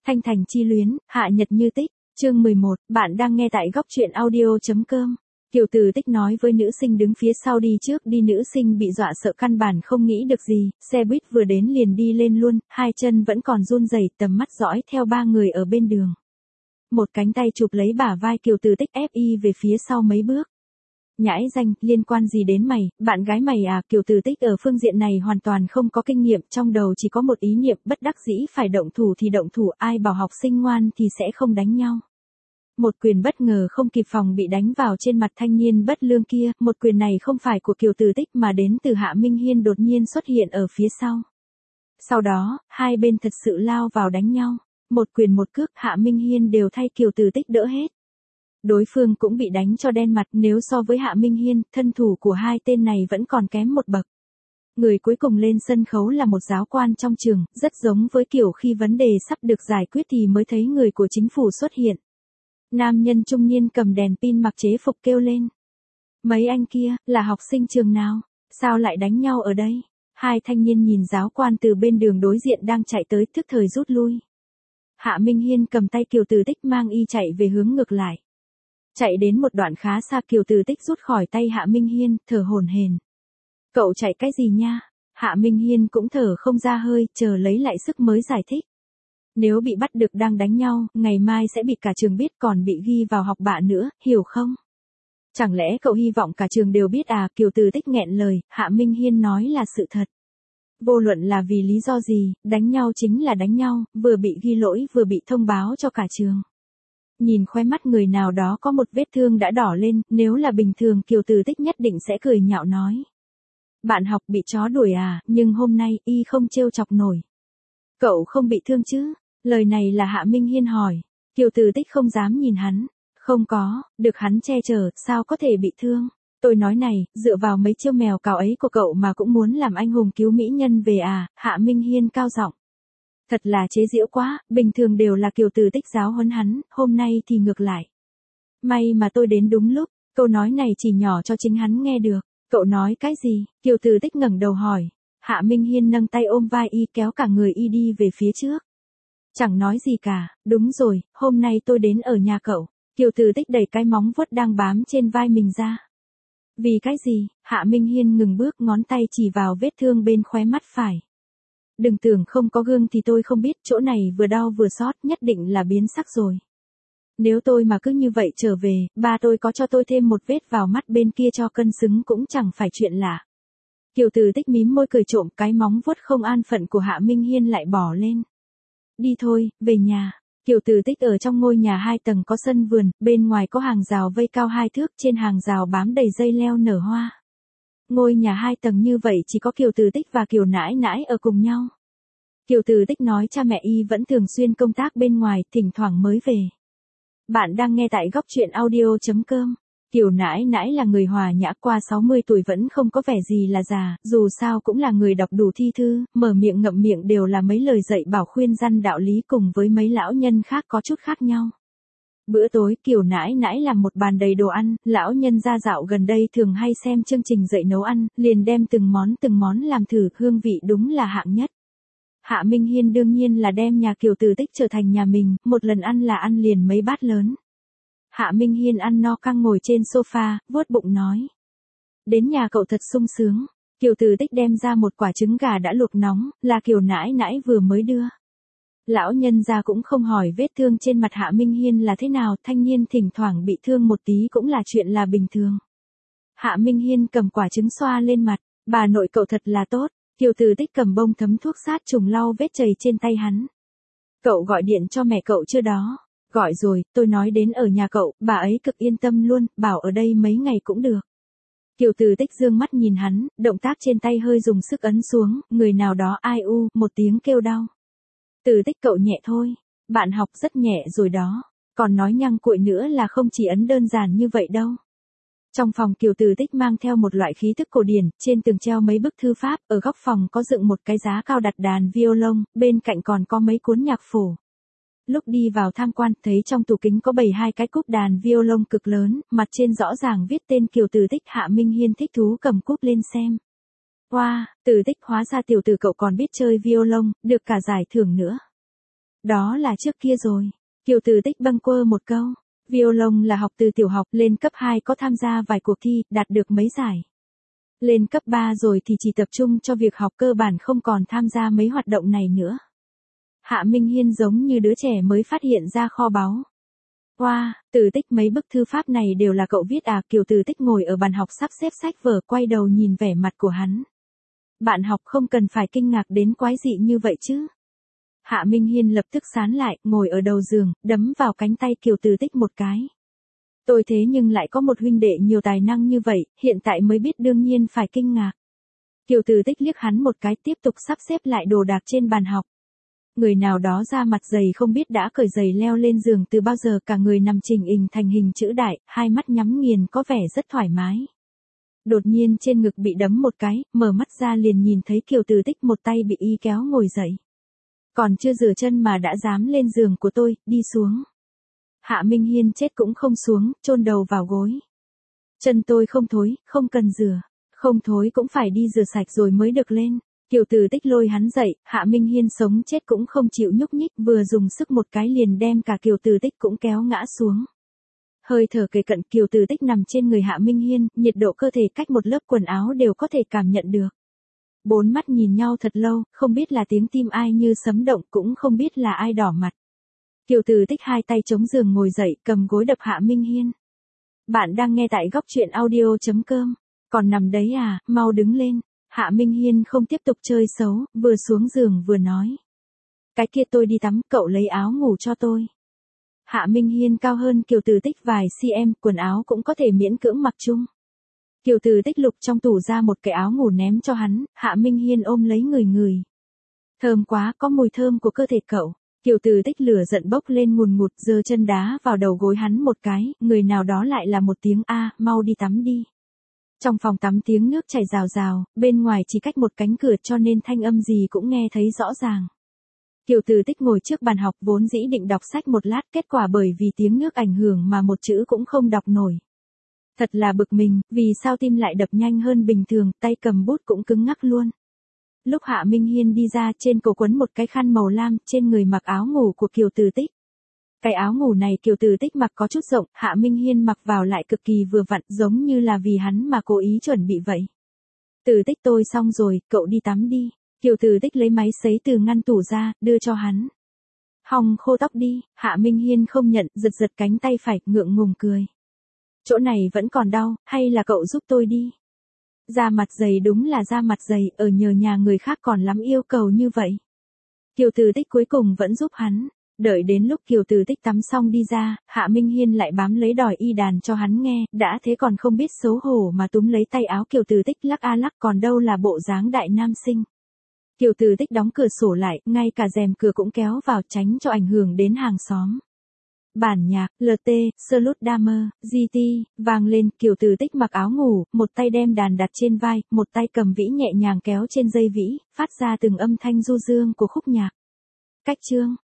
Thanh Thành chi luyến, hạ nhật như tích, chương 11, bạn đang nghe tại góc truyện audio.com. Kiều Từ Tích nói với nữ sinh đứng phía sau đi trước đi, nữ sinh bị dọa sợ căn bản không nghĩ được gì, xe buýt vừa đến liền đi lên luôn, hai chân vẫn còn run rẩy, tầm mắt dõi theo ba người ở bên đường. Một cánh tay chụp lấy bả vai Kiều Từ Tích ép y về phía sau mấy bước. Nhãi danh, liên quan gì đến mày, bạn gái mày à? Kiều Từ Tích ở phương diện này hoàn toàn không có kinh nghiệm, trong đầu chỉ có một ý niệm, bất đắc dĩ phải động thủ thì động thủ, ai bảo học sinh ngoan thì sẽ không đánh nhau. Một quyền bất ngờ không kịp phòng bị đánh vào trên mặt thanh niên bất lương kia, một quyền này không phải của Kiều Từ Tích mà đến từ Hạ Minh Hiên đột nhiên xuất hiện ở phía sau. Sau đó, hai bên thật sự lao vào đánh nhau, một quyền một cước, Hạ Minh Hiên đều thay Kiều Từ Tích đỡ hết. Đối phương cũng bị đánh cho đen mặt, nếu so với Hạ Minh Hiên, thân thủ của hai tên này vẫn còn kém một bậc. Người cuối cùng lên sân khấu là một giáo quan trong trường, rất giống với kiểu khi vấn đề sắp được giải quyết thì mới thấy người của chính phủ xuất hiện. Nam nhân trung niên cầm đèn pin mặc chế phục kêu lên. Mấy anh kia, là học sinh trường nào? Sao lại đánh nhau ở đây? Hai thanh niên nhìn giáo quan từ bên đường đối diện đang chạy tới, tức thời rút lui. Hạ Minh Hiên cầm tay Kiều Từ Tích mang y chạy về hướng ngược lại. Chạy đến một đoạn khá xa, Kiều Từ Tích rút khỏi tay Hạ Minh Hiên, thở hổn hển. Cậu chạy cái gì nha? Hạ Minh Hiên cũng thở không ra hơi, chờ lấy lại sức mới giải thích. Nếu bị bắt được đang đánh nhau, ngày mai sẽ bị cả trường biết, còn bị ghi vào học bạ nữa, hiểu không? Chẳng lẽ cậu hy vọng cả trường đều biết à? Kiều Từ Tích nghẹn lời, Hạ Minh Hiên nói là sự thật. Vô luận là vì lý do gì, đánh nhau chính là đánh nhau, vừa bị ghi lỗi vừa bị thông báo cho cả trường. Nhìn khóe mắt người nào đó có một vết thương đã đỏ lên, nếu là bình thường Kiều Từ Tích nhất định sẽ cười nhạo nói. Bạn học bị chó đuổi à, nhưng hôm nay y không trêu chọc nổi. Cậu không bị thương chứ? Lời này là Hạ Minh Hiên hỏi. Kiều Từ Tích không dám nhìn hắn. Không có, được hắn che chở, sao có thể bị thương? Tôi nói này, dựa vào mấy chiêu mèo cào ấy của cậu mà cũng muốn làm anh hùng cứu mỹ nhân về à? Hạ Minh Hiên cao giọng. Thật là chế giễu quá, bình thường đều là Kiều Từ Tích giáo huấn hắn, hôm nay thì ngược lại. May mà tôi đến đúng lúc, câu nói này chỉ nhỏ cho chính hắn nghe được. Cậu nói cái gì? Kiều Từ Tích ngẩng đầu hỏi. Hạ Minh Hiên nâng tay ôm vai y, kéo cả người y đi về phía trước. Chẳng nói gì cả, đúng rồi, hôm nay tôi đến ở nhà cậu. Kiều Từ Tích đẩy cái móng vuốt đang bám trên vai mình ra. Vì cái gì? Hạ Minh Hiên ngừng bước, ngón tay chỉ vào vết thương bên khóe mắt phải. Đừng tưởng không có gương thì tôi không biết, chỗ này vừa đau vừa xót, nhất định là biến sắc rồi. Nếu tôi mà cứ như vậy trở về, ba tôi có cho tôi thêm một vết vào mắt bên kia cho cân xứng cũng chẳng phải chuyện lạ. Kiều Từ Tích mím môi cười trộm, cái móng vuốt không an phận của Hạ Minh Hiên lại bỏ lên. Đi thôi, về nhà. Kiều Từ Tích ở trong ngôi nhà 2 tầng có sân vườn, bên ngoài có hàng rào vây cao 2 thước, trên hàng rào bám đầy dây leo nở hoa. Ngôi nhà 2 tầng như vậy chỉ có Kiều Từ Tích và Kiều Nãi Nãi ở cùng nhau. Kiều Từ Tích nói cha mẹ y vẫn thường xuyên công tác bên ngoài, thỉnh thoảng mới về. Bạn đang nghe tại góc truyện audio.com. Kiều Nãi Nãi là người hòa nhã, qua 60 tuổi vẫn không có vẻ gì là già, dù sao cũng là người đọc đủ thi thư, mở miệng ngậm miệng đều là mấy lời dạy bảo khuyên răn đạo lý, cùng với mấy lão nhân khác có chút khác nhau. Bữa tối Kiều Nãi Nãi làm một bàn đầy đồ ăn, lão nhân gia dạo gần đây thường hay xem chương trình dạy nấu ăn, liền đem từng món làm thử, hương vị đúng là hạng nhất. Hạ Minh Hiên đương nhiên là đem nhà Kiều Từ Tích trở thành nhà mình, một lần ăn là ăn liền mấy bát lớn. Hạ Minh Hiên ăn no căng ngồi trên sofa, vuốt bụng nói. Đến nhà cậu thật sung sướng. Kiều Từ Tích đem ra một quả trứng gà đã luộc nóng, là Kiều Nãi Nãi vừa mới đưa. Lão nhân gia cũng không hỏi vết thương trên mặt Hạ Minh Hiên là thế nào, thanh niên thỉnh thoảng bị thương một tí cũng là chuyện là bình thường. Hạ Minh Hiên cầm quả trứng xoa lên mặt, bà nội cậu thật là tốt. Kiều Từ Tích cầm bông thấm thuốc sát trùng lau vết chảy trên tay hắn. Cậu gọi điện cho mẹ cậu chưa đó? Gọi rồi, tôi nói đến ở nhà cậu, bà ấy cực yên tâm luôn, bảo ở đây mấy ngày cũng được. Kiều Từ Tích dương mắt nhìn hắn, động tác trên tay hơi dùng sức ấn xuống, người nào đó ai u, một tiếng kêu đau. Từ Tích cậu nhẹ thôi, bạn học rất nhẹ rồi đó, còn nói nhăng cuội nữa là không chỉ ấn đơn giản như vậy đâu. Trong phòng Kiều Từ Tích mang theo một loại khí thức cổ điển, trên tường treo mấy bức thư pháp, ở góc phòng có dựng một cái giá cao đặt đàn violon, bên cạnh còn có mấy cuốn nhạc phổ. Lúc đi vào tham quan, thấy trong tủ kính có bày 2 cái cúp đàn violon cực lớn, mặt trên rõ ràng viết tên Kiều Từ Tích. Hạ Minh Hiên thích thú cầm cúp lên xem. Wow, Từ Tích hóa ra tiểu tử cậu còn biết chơi violon, được cả giải thưởng nữa. Đó là trước kia rồi. Kiều Từ Tích bâng quơ một câu. Violon là học từ tiểu học, lên cấp 2 có tham gia vài cuộc thi, đạt được mấy giải. Lên cấp 3 rồi thì chỉ tập trung cho việc học cơ bản, không còn tham gia mấy hoạt động này nữa. Hạ Minh Hiên giống như đứa trẻ mới phát hiện ra kho báu. Wow, Từ Tích, mấy bức thư pháp này đều là cậu viết à? Kiều Từ Tích ngồi ở bàn học sắp xếp sách vở, quay đầu nhìn vẻ mặt của hắn. Bạn học không cần phải kinh ngạc đến quái dị như vậy chứ. Hạ Minh Hiên lập tức sán lại, ngồi ở đầu giường, đấm vào cánh tay Kiều Từ Tích một cái. Tôi thế nhưng lại có một huynh đệ nhiều tài năng như vậy, hiện tại mới biết, đương nhiên phải kinh ngạc. Kiều Từ Tích liếc hắn một cái, tiếp tục sắp xếp lại đồ đạc trên bàn học. Người nào đó da mặt dày không biết đã cởi giày leo lên giường từ bao giờ, cả người nằm chỉnh hình thành hình chữ đại, hai mắt nhắm nghiền có vẻ rất thoải mái. Đột nhiên trên ngực bị đấm một cái, mở mắt ra liền nhìn thấy Kiều Từ Tích một tay bị y kéo ngồi dậy. Còn chưa rửa chân mà đã dám lên giường của tôi, đi xuống. Hạ Minh Hiên chết cũng không xuống, chôn đầu vào gối. Chân tôi không thối, không cần rửa. Không thối cũng phải đi rửa sạch rồi mới được lên. Kiều Từ Tích lôi hắn dậy, Hạ Minh Hiên sống chết cũng không chịu nhúc nhích, vừa dùng sức một cái liền đem cả Kiều Từ Tích cũng kéo ngã xuống. Hơi thở kề cận, Kiều Từ Tích nằm trên người Hạ Minh Hiên, nhiệt độ cơ thể cách một lớp quần áo đều có thể cảm nhận được. Bốn mắt nhìn nhau thật lâu, không biết là tiếng tim ai như sấm động, cũng không biết là ai đỏ mặt. Kiều Từ Tích hai tay chống giường ngồi dậy, cầm gối đập Hạ Minh Hiên. Bạn đang nghe tại góc truyện audio.com. Còn nằm đấy à, mau đứng lên. Hạ Minh Hiên không tiếp tục chơi xấu, vừa xuống giường vừa nói. Cái kia tôi đi tắm, cậu lấy áo ngủ cho tôi. Hạ Minh Hiên cao hơn Kiều Từ Tích vài cm, quần áo cũng có thể miễn cưỡng mặc chung. Kiều Từ Tích lục trong tủ ra một cái áo ngủ ném cho hắn, Hạ Minh Hiên ôm lấy người. Thơm quá, có mùi thơm của cơ thể cậu. Kiều Từ Tích lửa giận bốc lên ngùn ngụt, giơ chân đá vào đầu gối hắn một cái, người nào đó lại là một tiếng a, mau đi tắm đi. Trong phòng tắm tiếng nước chảy rào rào, bên ngoài chỉ cách một cánh cửa cho nên thanh âm gì cũng nghe thấy rõ ràng. Kiều Từ Tích ngồi trước bàn học vốn dĩ định đọc sách một lát, kết quả bởi vì tiếng nước ảnh hưởng mà một chữ cũng không đọc nổi. Thật là bực mình, vì sao tim lại đập nhanh hơn bình thường, tay cầm bút cũng cứng ngắc luôn. Lúc Hạ Minh Hiên đi ra, trên cổ quấn một cái khăn màu lam, trên người mặc áo ngủ của Kiều Từ Tích. Cái áo ngủ này Kiều Từ Tích mặc có chút rộng, Hạ Minh Hiên mặc vào lại cực kỳ vừa vặn, giống như là vì hắn mà cố ý chuẩn bị vậy. Từ Tích, tôi xong rồi, cậu đi tắm đi. Kiều Từ Tích lấy máy sấy từ ngăn tủ ra, đưa cho hắn. Hong khô tóc đi. Hạ Minh Hiên không nhận, giật cánh tay phải, ngượng ngùng cười. Chỗ này vẫn còn đau, hay là cậu giúp tôi đi? Da mặt dày, đúng là da mặt dày, ở nhờ nhà người khác còn lắm yêu cầu như vậy. Kiều Từ Tích cuối cùng vẫn giúp hắn. Đợi đến lúc Kiều Từ Tích tắm xong đi ra, Hạ Minh Hiên lại bám lấy đòi y đàn cho hắn nghe, đã thế còn không biết xấu hổ mà túm lấy tay áo Kiều Từ Tích lắc a lắc, còn đâu là bộ dáng đại nam sinh. Kiều Từ Tích đóng cửa sổ lại, ngay cả rèm cửa cũng kéo vào, tránh cho ảnh hưởng đến hàng xóm. Bản nhạc, LT, Slut Damer, GT, vang lên, Kiều Từ Tích mặc áo ngủ, một tay đem đàn đặt trên vai, một tay cầm vĩ nhẹ nhàng kéo trên dây vĩ, phát ra từng âm thanh du dương của khúc nhạc. Cách chương.